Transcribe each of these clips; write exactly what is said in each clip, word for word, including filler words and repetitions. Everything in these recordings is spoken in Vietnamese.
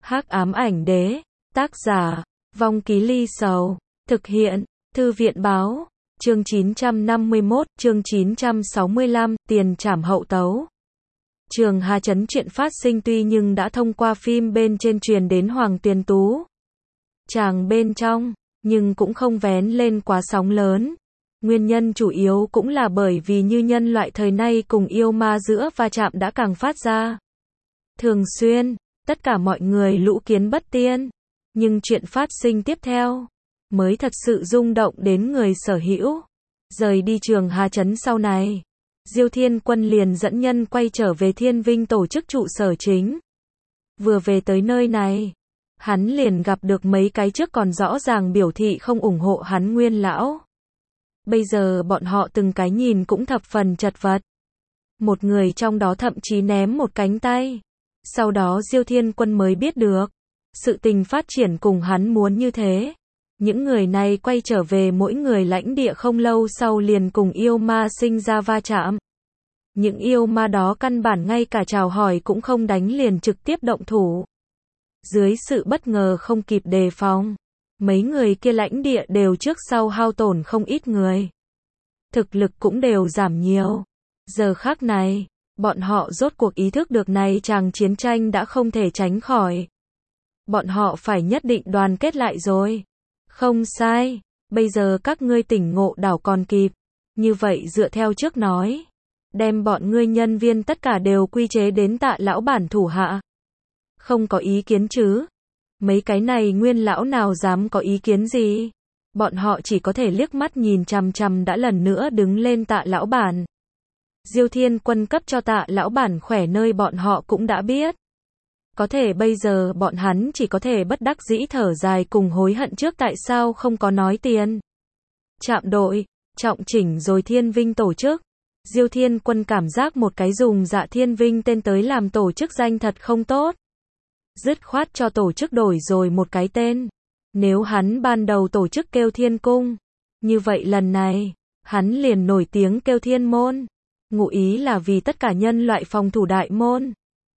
Hắc ám ảnh đế, tác giả, Vong Ký Ly Sầu, thực hiện, Thư viện báo, chương chín trăm năm mươi mốt, chương chín trăm sáu mươi lăm, tiền trảm hậu tấu. Trường Hà Trấn chuyện phát sinh tuy nhưng đã thông qua phim bên trên truyền đến Hoàng Tuyền Tú. Chàng bên trong, nhưng cũng không vén lên quá sóng lớn. Nguyên nhân chủ yếu cũng là bởi vì như nhân loại thời nay cùng yêu ma giữa va chạm đã càng phát ra. Thường xuyên, tất cả mọi người lũ kiến bất tiên. Nhưng chuyện phát sinh tiếp theo, mới thật sự rung động đến người sở hữu. Rời đi Trường Hà Trấn sau này, Diêu Thiên Quân liền dẫn nhân quay trở về Thiên Vinh tổ chức trụ sở chính. Vừa về tới nơi này, hắn liền gặp được mấy cái trước còn rõ ràng biểu thị không ủng hộ hắn nguyên lão. Bây giờ bọn họ từng cái nhìn cũng thập phần chật vật. Một người trong đó thậm chí ném một cánh tay. Sau đó Diêu Thiên Quân mới biết được, sự tình phát triển cùng hắn muốn như thế. Những người này quay trở về mỗi người lãnh địa không lâu sau liền cùng yêu ma sinh ra va chạm. Những yêu ma đó căn bản ngay cả chào hỏi cũng không đánh liền trực tiếp động thủ. Dưới sự bất ngờ không kịp đề phòng, mấy người kia lãnh địa đều trước sau hao tổn không ít người. Thực lực cũng đều giảm nhiều. Giờ khắc này, bọn họ rốt cuộc ý thức được này chàng chiến tranh đã không thể tránh khỏi. Bọn họ phải nhất định đoàn kết lại rồi. Không sai, bây giờ các ngươi tỉnh ngộ đảo còn kịp. Như vậy dựa theo trước nói, đem bọn ngươi nhân viên tất cả đều quy chế đến Tạ lão bản thủ hạ. Không có ý kiến chứ? Mấy cái này nguyên lão nào dám có ý kiến gì? Bọn họ chỉ có thể liếc mắt nhìn chằm chằm đã lần nữa đứng lên Tạ lão bản. Diêu Thiên Quân cấp cho Tạ lão bản khỏe nơi bọn họ cũng đã biết. Có thể bây giờ bọn hắn chỉ có thể bất đắc dĩ thở dài cùng hối hận trước tại sao không có nói tiền. Trạm đội, trọng chỉnh rồi Thiên Vinh tổ chức. Diêu Thiên Quân cảm giác một cái dùng Dạ Thiên Vinh tên tới làm tổ chức danh thật không tốt. Dứt khoát cho tổ chức đổi rồi một cái tên. Nếu hắn ban đầu tổ chức kêu Thiên Cung, như vậy lần này, hắn liền nổi tiếng kêu Thiên Môn. Ngụ ý là vì tất cả nhân loại phòng thủ đại môn.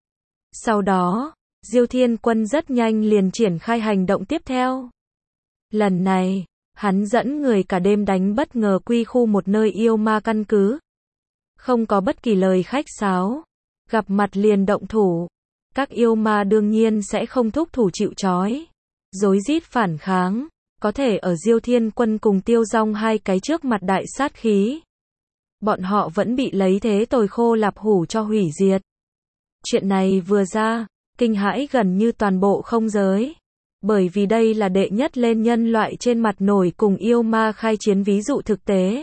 Sau đó, Diêu Thiên Quân rất nhanh liền triển khai hành động tiếp theo. Lần này, hắn dẫn người cả đêm đánh bất ngờ quy khu một nơi yêu ma căn cứ. Không có bất kỳ lời khách sáo, gặp mặt liền động thủ. Các yêu ma đương nhiên sẽ không thúc thủ chịu trói, rối rít phản kháng, có thể ở Diêu Thiên Quân cùng Tiêu Dong hai cái trước mặt đại sát khí. Bọn họ vẫn bị lấy thế tồi khô lạp hủ cho hủy diệt. Chuyện này vừa ra, kinh hãi gần như toàn bộ không giới. Bởi vì đây là đệ nhất lên nhân loại trên mặt nổi cùng yêu ma khai chiến ví dụ thực tế.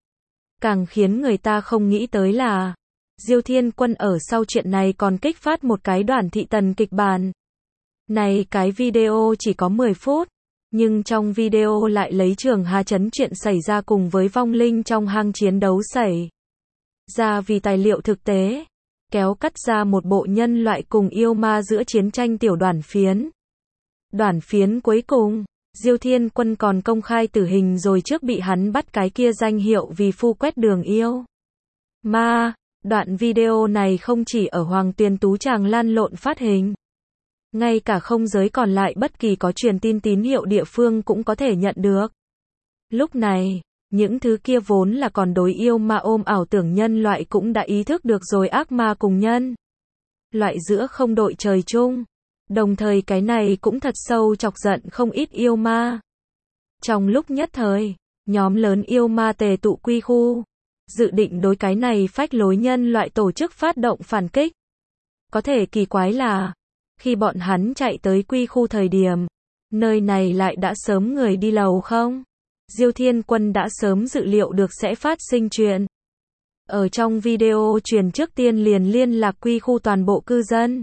Càng khiến người ta không nghĩ tới là, Diêu Thiên Quân ở sau chuyện này còn kích phát một cái đoàn thị tần kịch bản. Này cái video chỉ có mười phút, nhưng trong video lại lấy Trường Hà Trấn chuyện xảy ra cùng với vong linh trong hang chiến đấu xảy ra vì tài liệu thực tế, kéo cắt ra một bộ nhân loại cùng yêu ma giữa chiến tranh tiểu đoàn phiến. Đoàn phiến cuối cùng, Diêu Thiên Quân còn công khai tử hình rồi trước bị hắn bắt cái kia danh hiệu vì phu quét đường yêu ma. Đoạn video này không chỉ ở Hoàng Tuyền Tú tràng lan lộn phát hình, ngay cả không giới còn lại bất kỳ có truyền tin tín hiệu địa phương cũng có thể nhận được. Lúc này, những thứ kia vốn là còn đối yêu ma ôm ảo tưởng nhân loại cũng đã ý thức được rồi ác ma cùng nhân loại giữa không đội trời chung. Đồng thời cái này cũng thật sâu chọc giận không ít yêu ma. Trong lúc nhất thời, nhóm lớn yêu ma tề tụ quy khu, dự định đối cái này phách lối nhân loại tổ chức phát động phản kích. Có thể kỳ quái là, khi bọn hắn chạy tới quy khu thời điểm, nơi này lại đã sớm người đi lầu không? Diêu Thiên Quân đã sớm dự liệu được sẽ phát sinh chuyện. Ở trong video truyền trước tiên liền liên lạc quy khu toàn bộ cư dân.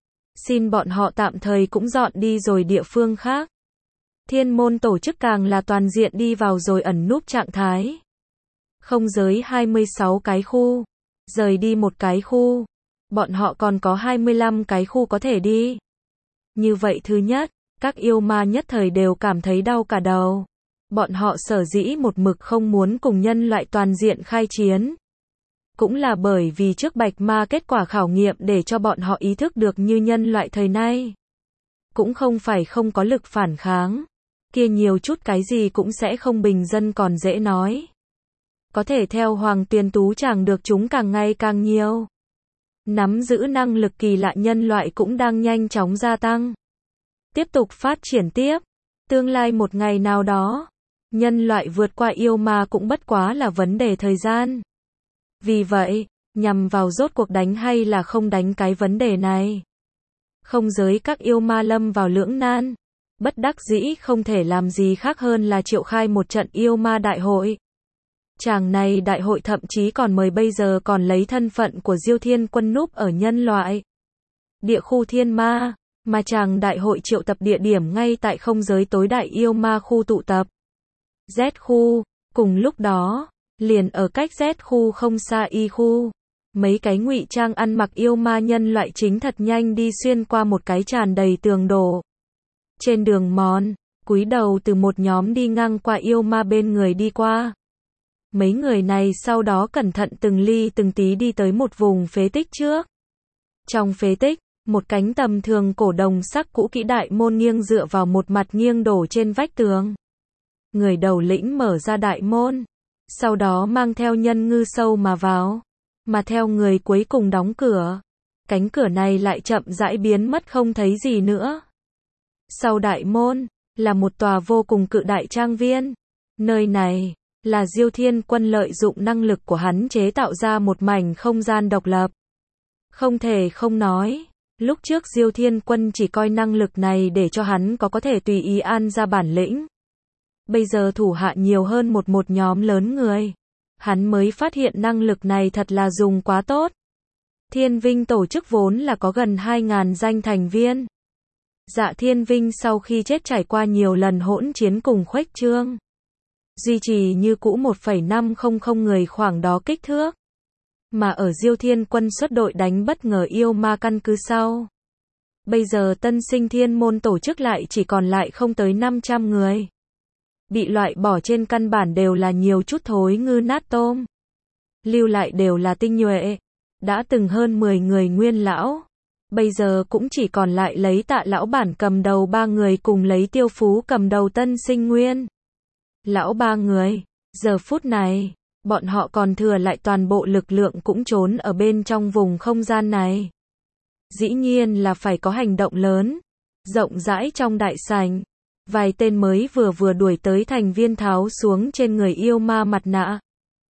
Xin bọn họ tạm thời cũng dọn đi rồi địa phương khác. Thiên môn tổ chức càng là toàn diện đi vào rồi ẩn núp trạng thái. Không giới hai mươi sáu cái khu, rời đi một cái khu, bọn họ còn có hai mươi lăm cái khu có thể đi. Như vậy thứ nhất, các yêu ma nhất thời đều cảm thấy đau cả đầu. Bọn họ sở dĩ một mực không muốn cùng nhân loại toàn diện khai chiến. Cũng là bởi vì trước bạch ma kết quả khảo nghiệm để cho bọn họ ý thức được như nhân loại thời nay. cũng không phải không có lực phản kháng. Kia nhiều chút cái gì cũng sẽ không bình dân còn dễ nói. Có thể theo Hoàng Tuyền Tú chàng được chúng càng ngày càng nhiều. Nắm giữ năng lực kỳ lạ nhân loại cũng đang nhanh chóng gia tăng. Tiếp tục phát triển tiếp. Tương lai một ngày nào đó, nhân loại vượt qua yêu ma cũng bất quá là vấn đề thời gian. Vì vậy, nhằm vào rốt cuộc đánh hay là không đánh cái vấn đề này. Không giới các yêu ma lâm vào lưỡng nan. Bất đắc dĩ không thể làm gì khác hơn là triệu khai một trận yêu ma đại hội. Chàng này đại hội thậm chí còn mời bây giờ còn lấy thân phận của Diêu Thiên Quân núp ở nhân loại. Địa khu thiên ma, mà chàng đại hội triệu tập địa điểm ngay tại không giới tối đại yêu ma khu tụ tập. Z khu, cùng lúc đó, liền ở cách Z khu không xa Y khu. Mấy cái ngụy trang ăn mặc yêu ma nhân loại chính thật nhanh đi xuyên qua một cái tràn đầy tường đổ. Trên đường mòn, cúi đầu từ một nhóm đi ngang qua yêu ma bên người đi qua. Mấy người này sau đó cẩn thận từng ly từng tí đi tới một vùng phế tích trước. Trong phế tích, một cánh tầm thường cổ đồng sắc cũ kỹ đại môn nghiêng dựa vào một mặt nghiêng đổ trên vách tường. Người đầu lĩnh mở ra đại môn, sau đó mang theo nhân ngư sâu mà vào, mà theo người cuối cùng đóng cửa. Cánh cửa này lại chậm rãi biến mất không thấy gì nữa. Sau đại môn, là một tòa vô cùng cự đại trang viên. Nơi này, là Diêu Thiên Quân lợi dụng năng lực của hắn chế tạo ra một mảnh không gian độc lập. Không thể không nói, lúc trước Diêu Thiên Quân chỉ coi năng lực này để cho hắn có có thể tùy ý an ra bản lĩnh. Bây giờ thủ hạ nhiều hơn một một nhóm lớn người. Hắn mới phát hiện năng lực này thật là dùng quá tốt. Thiên Vinh tổ chức vốn là có gần hai nghìn danh thành viên. Dạ Thiên Vinh sau khi chết trải qua nhiều lần hỗn chiến cùng khuếch trương. Duy trì như cũ một phẩy năm không không người khoảng đó kích thước. Mà ở Diêu Thiên Quân xuất đội đánh bất ngờ yêu ma căn cứ sau. Bây giờ tân sinh thiên môn tổ chức lại chỉ còn lại không tới năm trăm người. Bị loại bỏ trên căn bản đều là nhiều chút thối ngư nát tôm. Lưu lại đều là tinh nhuệ. Đã từng hơn mười người nguyên lão. Bây giờ cũng chỉ còn lại lấy Tạ lão bản cầm đầu ba người cùng lấy Tiêu Phú cầm đầu tân sinh nguyên. Lão ba người, giờ phút này, bọn họ còn thừa lại toàn bộ lực lượng cũng trốn ở bên trong vùng không gian này. Dĩ nhiên là phải có hành động lớn, rộng rãi trong đại sảnh. Vài tên mới vừa vừa đuổi tới thành viên tháo xuống trên người yêu ma mặt nạ.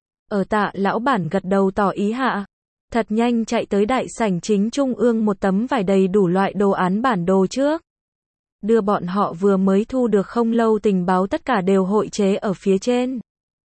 Ở Tạ lão bản gật đầu tỏ ý hạ. Thật nhanh chạy tới đại sảnh chính trung ương một tấm vải đầy đủ loại đồ án bản đồ trước. Đưa bọn họ vừa mới thu được không lâu tình báo tất cả đều hội chế ở phía trên.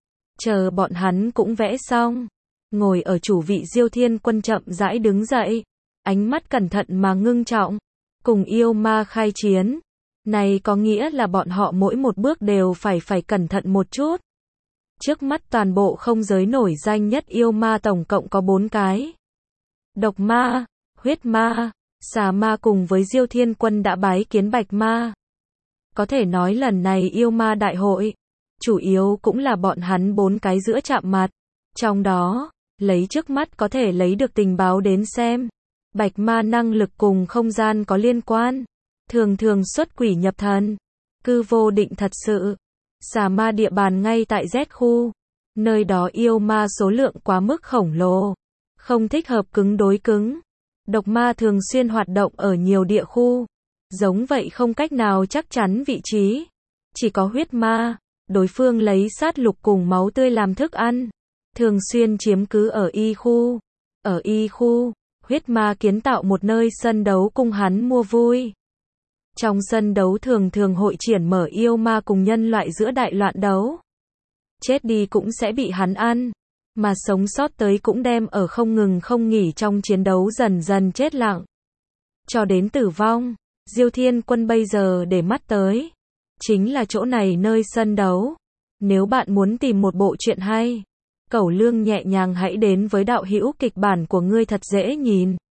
Chờ bọn hắn cũng vẽ xong. Ngồi ở chủ vị Diêu Thiên Quân chậm rãi đứng dậy. Ánh mắt cẩn thận mà ngưng trọng. Cùng yêu ma khai chiến. Này có nghĩa là bọn họ mỗi một bước đều phải phải cẩn thận một chút. Trước mắt toàn bộ không giới nổi danh nhất yêu ma tổng cộng có bốn cái. Độc ma, huyết ma, xà ma cùng với Diêu Thiên Quân đã bái kiến bạch ma. Có thể nói lần này yêu ma đại hội, chủ yếu cũng là bọn hắn bốn cái giữa chạm mặt. Trong đó, lấy trước mắt có thể lấy được tình báo đến xem. Bạch ma năng lực cùng không gian có liên quan. Thường thường xuất quỷ nhập thần. Cư vô định thật sự. Xà ma địa bàn ngay tại Z khu. Nơi đó yêu ma số lượng quá mức khổng lồ. Không thích hợp cứng đối cứng. Độc ma thường xuyên hoạt động ở nhiều địa khu. Giống vậy không cách nào chắc chắn vị trí. Chỉ có huyết ma. Đối phương lấy sát lục cùng máu tươi làm thức ăn. Thường xuyên chiếm cứ ở Y khu. Ở Y khu, huyết ma kiến tạo một nơi sân đấu cung hắn mua vui. Trong sân đấu thường thường hội triển mở yêu ma cùng nhân loại giữa đại loạn đấu. Chết đi cũng sẽ bị hắn ăn. Mà sống sót tới cũng đem ở không ngừng không nghỉ trong chiến đấu dần dần chết lặng. Cho đến tử vong, Diêu Thiên Quân bây giờ để mắt tới. Chính là chỗ này nơi sân đấu. Nếu bạn muốn tìm một bộ truyện hay, Cẩu Lương nhẹ nhàng hãy đến với đạo hữu kịch bản của ngươi thật dễ nhìn.